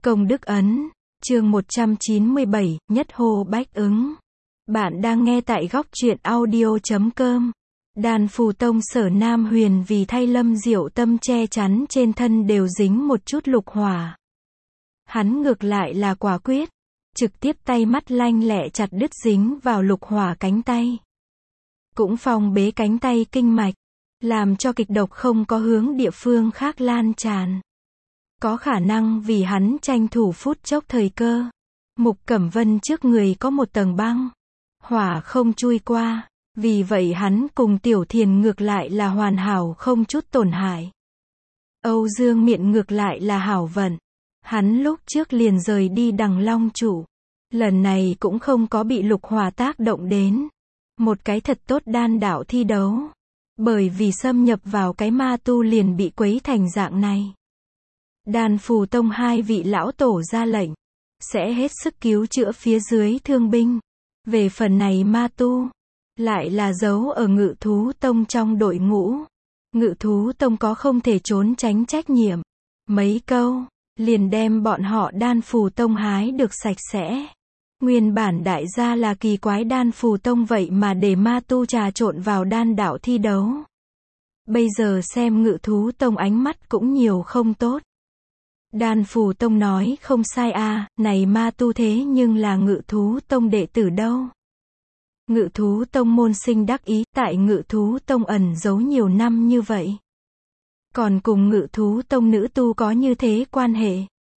Công đức ấn, chương 197, nhất hô bách ứng. Bạn đang nghe tại góc truyện audio.com. Đan Phù Tông Sở Nam Huyền vì thay Lâm Diệu Tâm che chắn trên thân đều dính một chút lục hỏa. Hắn ngược lại là quả quyết, trực tiếp tay mắt lanh lẹ chặt đứt dính vào lục hỏa cánh tay. Cũng phong bế cánh tay kinh mạch, làm cho kịch độc không có hướng địa phương khác lan tràn. Có khả năng vì hắn tranh thủ phút chốc thời cơ. Mục Cẩm Vân trước người có một tầng băng, hỏa không chui qua, vì vậy hắn cùng Tiểu Thiền ngược lại là hoàn hảo không chút tổn hại. Âu Dương Miện ngược lại là hảo vận, hắn lúc trước liền rời đi Đằng Long Trụ, lần này cũng không có bị lục hỏa tác động đến. Một cái thật tốt đan đạo thi đấu, bởi vì xâm nhập vào cái ma tu liền bị quấy thành dạng này. Đan Phù Tông hai vị lão tổ ra lệnh, sẽ hết sức cứu chữa phía dưới thương binh. Về phần này ma tu, lại là giấu ở Ngự Thú Tông trong đội ngũ. Ngự Thú Tông có không thể trốn tránh trách nhiệm. Mấy câu, liền đem bọn họ Đan Phù Tông hái được sạch sẽ. Nguyên bản đại gia là kỳ quái Đan Phù Tông vậy mà để ma tu trà trộn vào đan đạo thi đấu. Bây giờ xem Ngự Thú Tông ánh mắt cũng nhiều không tốt. Đan Phù Tông nói không sai à, này ma tu thế nhưng là Ngự Thú Tông đệ tử đâu. Ngự Thú Tông môn sinh đắc ý, tại Ngự Thú Tông ẩn giấu nhiều năm như vậy. Còn cùng Ngự Thú Tông nữ tu có như thế quan hệ.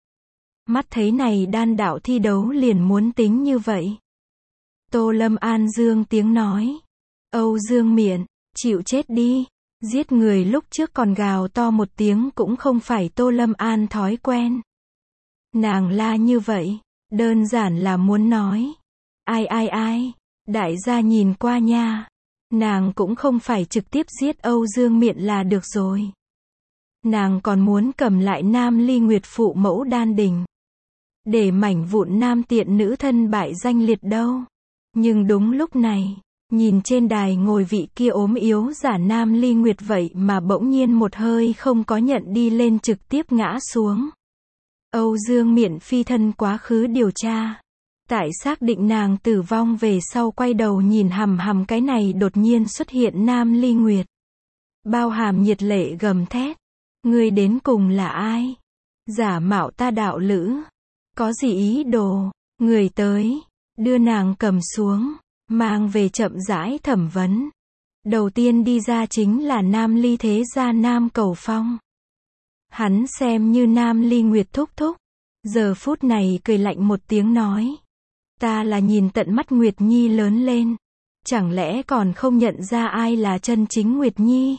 Mắt thấy này đan đạo thi đấu liền muốn tính như vậy. Tô Lâm An dương tiếng nói. Âu Dương Miện, chịu chết đi. Giết người lúc trước còn gào to một tiếng cũng không phải Tô Lâm An thói quen. Nàng la như vậy, đơn giản là muốn nói. Ai, đại gia nhìn qua nha. Nàng cũng không phải trực tiếp giết Âu Dương Miện là được rồi. Nàng còn muốn cầm lại Nam Ly Nguyệt phụ mẫu đan đình. Để mảnh vụn nam tiện nữ thân bại danh liệt đâu. Nhưng đúng lúc này, nhìn trên đài ngồi vị kia ốm yếu giả Nam Ly Nguyệt vậy mà bỗng nhiên một hơi không có nhận đi lên trực tiếp ngã xuống. Âu Dương Miện phi thân quá khứ điều tra. Tại xác định nàng tử vong về sau quay đầu nhìn hằm cái này đột nhiên xuất hiện Nam Ly Nguyệt. Bao hàm nhiệt lệ gầm thét. Ngươi đến cùng là ai? Giả mạo ta đạo lữ. Có gì ý đồ? Người tới. Đưa nàng cầm xuống. Mang về chậm rãi thẩm vấn. Đầu tiên đi ra chính là Nam Ly thế gia Nam Cầu Phong. Hắn xem như Nam Ly Nguyệt thúc thúc. Giờ phút này cười lạnh một tiếng nói. Ta là nhìn tận mắt Nguyệt Nhi lớn lên. Chẳng lẽ còn không nhận ra ai là chân chính Nguyệt Nhi?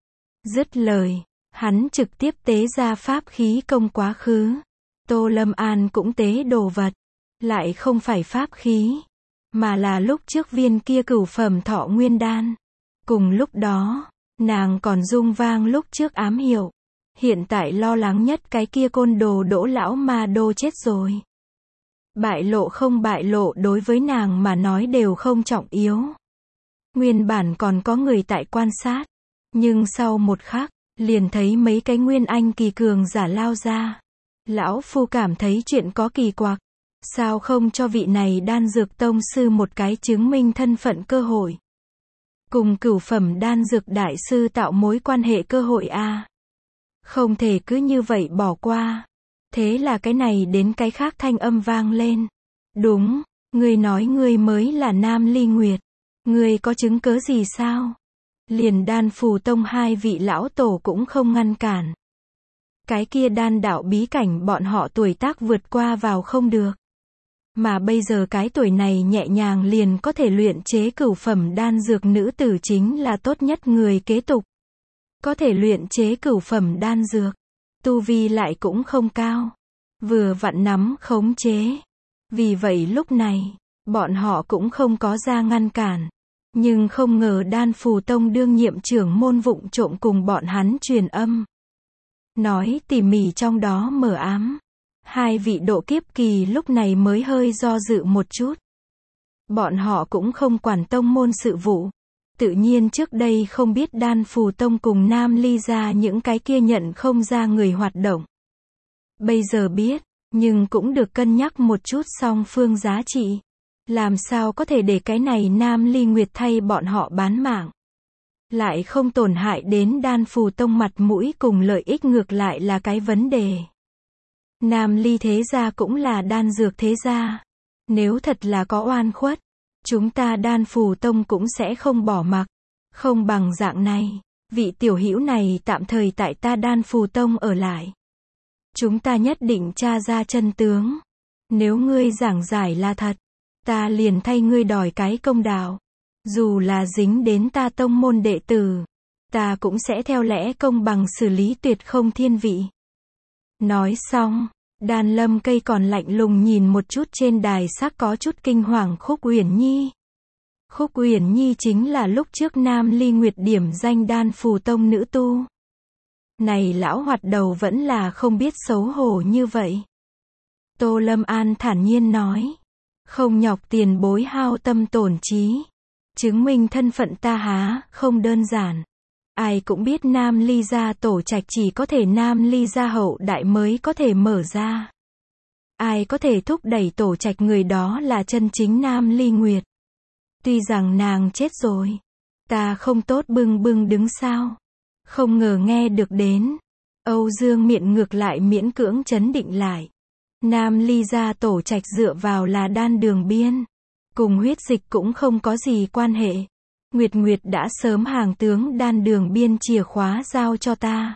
Dứt lời, hắn trực tiếp tế ra pháp khí công quá khứ. Tô Lâm An cũng tế đồ vật. Lại không phải pháp khí, mà là lúc trước viên kia cửu phẩm thọ nguyên đan. Cùng lúc đó, nàng còn rung vang lúc trước ám hiệu. Hiện tại lo lắng nhất cái kia côn đồ Đỗ lão ma đô chết rồi. Bại lộ không bại lộ đối với nàng mà nói đều không trọng yếu. Nguyên bản còn có người tại quan sát. Nhưng sau một khắc, liền thấy mấy cái nguyên anh kỳ cường giả lao ra. Lão phu cảm thấy chuyện có kỳ quặc. Sao không cho vị này đan dược tông sư một cái chứng minh thân phận cơ hội? Cùng cửu phẩm đan dược đại sư tạo mối quan hệ cơ hội a. Không thể cứ như vậy bỏ qua. Thế là cái này đến cái khác thanh âm vang lên. Đúng, ngươi nói ngươi mới là Nam Ly Nguyệt. Ngươi có chứng cớ gì sao? Liền Đan Phù Tông hai vị lão tổ cũng không ngăn cản. Cái kia đan đạo bí cảnh bọn họ tuổi tác vượt qua vào không được. Mà bây giờ cái tuổi này nhẹ nhàng liền có thể luyện chế cửu phẩm đan dược nữ tử chính là tốt nhất người kế tục. Có thể luyện chế cửu phẩm đan dược. Tu vi lại cũng không cao. Vừa vặn nắm khống chế. Vì vậy lúc này, bọn họ cũng không có ra ngăn cản. Nhưng không ngờ Đan Phù Tông đương nhiệm trưởng môn vụng trộm cùng bọn hắn truyền âm. Nói tỉ mỉ trong đó mờ ám. Hai vị độ kiếp kỳ lúc này mới hơi do dự một chút. Bọn họ cũng không quản tông môn sự vụ. Tự nhiên trước đây không biết Đan Phù Tông cùng Nam Ly ra những cái kia nhận không ra người hoạt động. Bây giờ biết, Nhưng cũng được cân nhắc một chút song phương giá trị. Làm sao có thể để cái này Nam Ly Nguyệt thay bọn họ bán mạng. Lại không tổn hại đến Đan Phù Tông mặt mũi cùng lợi ích ngược lại là cái vấn đề. Nam Ly thế gia cũng là đan dược thế gia. Nếu thật là có oan khuất, chúng ta Đan Phù Tông cũng sẽ không bỏ mặc. Không bằng dạng này, vị tiểu hữu này tạm thời tại ta Đan Phù Tông ở lại. Chúng ta nhất định tra ra chân tướng. Nếu ngươi giảng giải là thật, ta liền thay ngươi đòi cái công đạo. Dù là dính đến ta tông môn đệ tử, ta cũng sẽ theo lẽ công bằng xử lý tuyệt không thiên vị. Nói xong, Đan Lâm Cây còn lạnh lùng nhìn một chút trên đài sắc có chút kinh hoàng Khúc Uyển Nhi. Khúc Uyển Nhi chính là lúc trước Nam Ly Nguyệt điểm danh Đan Phù Tông nữ tu. Này lão hoạt đầu vẫn là không biết xấu hổ như vậy. Tô Lâm An thản nhiên nói. Không nhọc tiền bối hao tâm tổn trí. Chứng minh thân phận ta há, không đơn giản. Ai cũng biết Nam Ly gia tổ trạch chỉ có thể Nam Ly gia hậu đại mới có thể mở ra. Ai có thể thúc đẩy tổ trạch người đó là chân chính Nam Ly Nguyệt. Tuy rằng nàng chết rồi, ta không tốt bưng bưng đứng sao. Không ngờ nghe được đến. Âu Dương Miện ngược lại miễn cưỡng trấn định lại. Nam Ly gia tổ trạch dựa vào là đan đường biên. Cùng huyết dịch cũng không có gì quan hệ. Nguyệt Nguyệt đã sớm hàng tướng đan đường biên chìa khóa giao cho ta.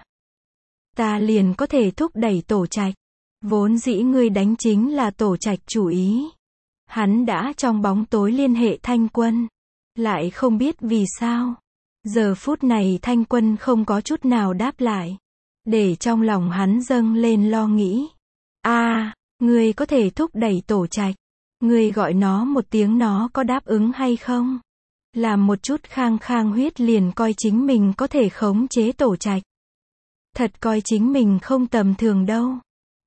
Ta liền có thể thúc đẩy tổ trạch. Vốn dĩ ngươi đánh chính là tổ trạch chủ ý. Hắn đã trong bóng tối liên hệ Thanh Quân. Lại không biết vì sao. Giờ phút này Thanh Quân không có chút nào đáp lại. Để trong lòng hắn dâng lên lo nghĩ. Ngươi có thể thúc đẩy tổ trạch. Ngươi gọi nó một tiếng nó có đáp ứng hay không? Làm một chút khang khang huyết liền coi chính mình có thể khống chế tổ trạch. Thật coi chính mình không tầm thường đâu.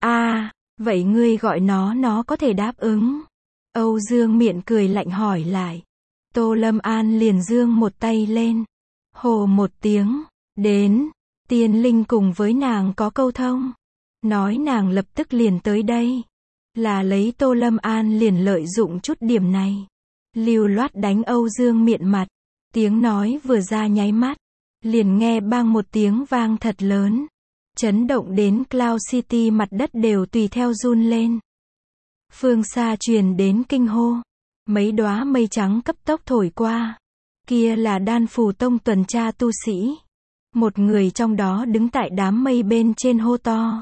Vậy ngươi gọi nó có thể đáp ứng. Âu Dương Miện cười lạnh hỏi lại. Tô Lâm An liền giương một tay lên. Hồ một tiếng. Đến. Tiên linh cùng với nàng có câu thông. Nói nàng lập tức liền tới đây. Là lấy Tô Lâm An liền lợi dụng chút điểm này. Lưu loát đánh Âu Dương Miện mặt. Tiếng nói vừa ra nháy mắt. Liền nghe bang một tiếng vang thật lớn. Chấn động đến Cloud City mặt đất đều tùy theo run lên. Phương xa truyền đến kinh hô. Mấy đóa mây trắng cấp tốc thổi qua. Kia là Đan Phù Tông tuần tra tu sĩ. Một người trong đó đứng tại đám mây bên trên hô to.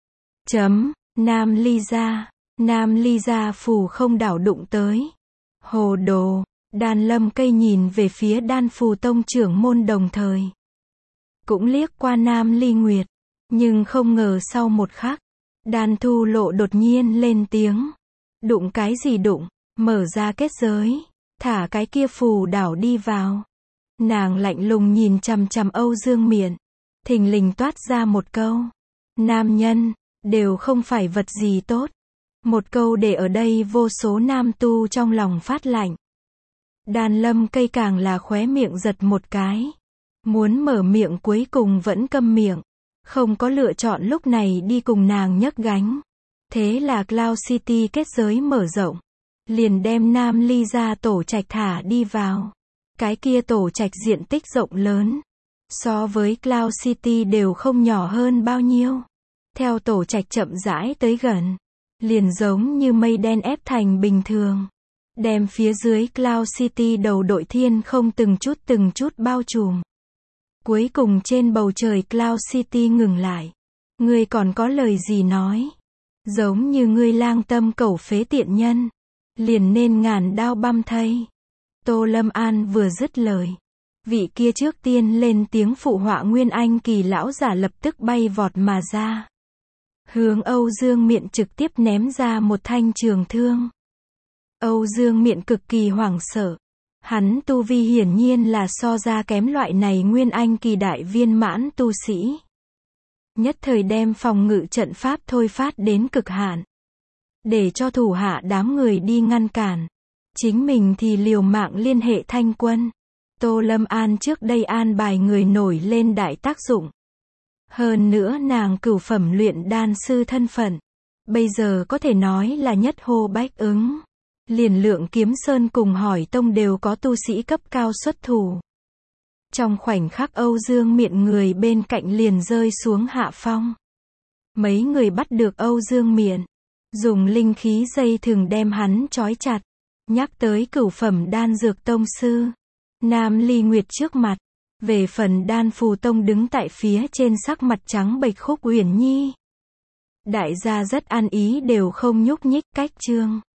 Nam Ly gia phù không đảo đụng tới. Hồ đồ. Đan Lâm Cây nhìn về phía Đan Phù Tông trưởng môn đồng thời. Cũng liếc qua Nam Ly Nguyệt. Nhưng không ngờ sau một khắc. Đan Thu Lộ đột nhiên lên tiếng. Đụng cái gì đụng? Mở ra kết giới. Thả cái kia phù đảo đi vào. Nàng lạnh lùng nhìn chằm chằm Âu Dương Miện. Thình lình toát ra một câu. Nam nhân, đều không phải vật gì tốt. Một câu để ở đây vô số nam tu trong lòng phát lạnh. Đan Lâm Cây càng là khóe miệng giật một cái. Muốn mở miệng cuối cùng vẫn câm miệng. Không có lựa chọn lúc này đi cùng nàng nhấc gánh. Thế là Cloud City kết giới mở rộng. Liền đem Nam Ly gia tổ trạch thả đi vào. Cái kia tổ trạch diện tích rộng lớn. So với Cloud City đều không nhỏ hơn bao nhiêu. Theo tổ trạch chậm rãi tới gần. Liền giống như mây đen ép thành bình thường. Đem phía dưới Cloud City đầu đội thiên không từng chút bao trùm. Cuối cùng trên bầu trời Cloud City ngừng lại. Ngươi còn có lời gì nói? Giống như ngươi lang tâm cẩu phế tiện nhân. Liền nên ngàn đao băm thây. Tô Lâm An vừa dứt lời. Vị kia trước tiên lên tiếng phụ họa Nguyên Anh kỳ lão giả lập tức bay vọt mà ra. Hướng Âu Dương Miện trực tiếp ném ra một thanh trường thương. Âu Dương Miện cực kỳ hoảng sợ. Hắn tu vi hiển nhiên là so ra kém loại này Nguyên Anh kỳ đại viên mãn tu sĩ. Nhất thời đem phòng ngự trận pháp thôi phát đến cực hạn. Để cho thủ hạ đám người đi ngăn cản. Chính mình thì liều mạng liên hệ Thanh Quân. Tô Lâm An trước đây an bài người nổi lên đại tác dụng. Hơn nữa nàng cửu phẩm luyện đan sư thân phận. Bây giờ có thể nói là nhất hô bách ứng. Liền Lượng Kiếm Sơn cùng Hỏi Tông đều có tu sĩ cấp cao xuất thủ. Trong khoảnh khắc Âu Dương Miện người bên cạnh liền rơi xuống hạ phong. Mấy người bắt được Âu Dương Miện, dùng linh khí dây thừng đem hắn trói chặt. Nhắc tới cửu phẩm đan dược tông sư Nam Ly Nguyệt trước mặt. Về phần Đan Phù Tông đứng tại phía trên, sắc mặt trắng bệch Khúc Uyển Nhi. Đại gia rất ăn ý đều không nhúc nhích. Cách chương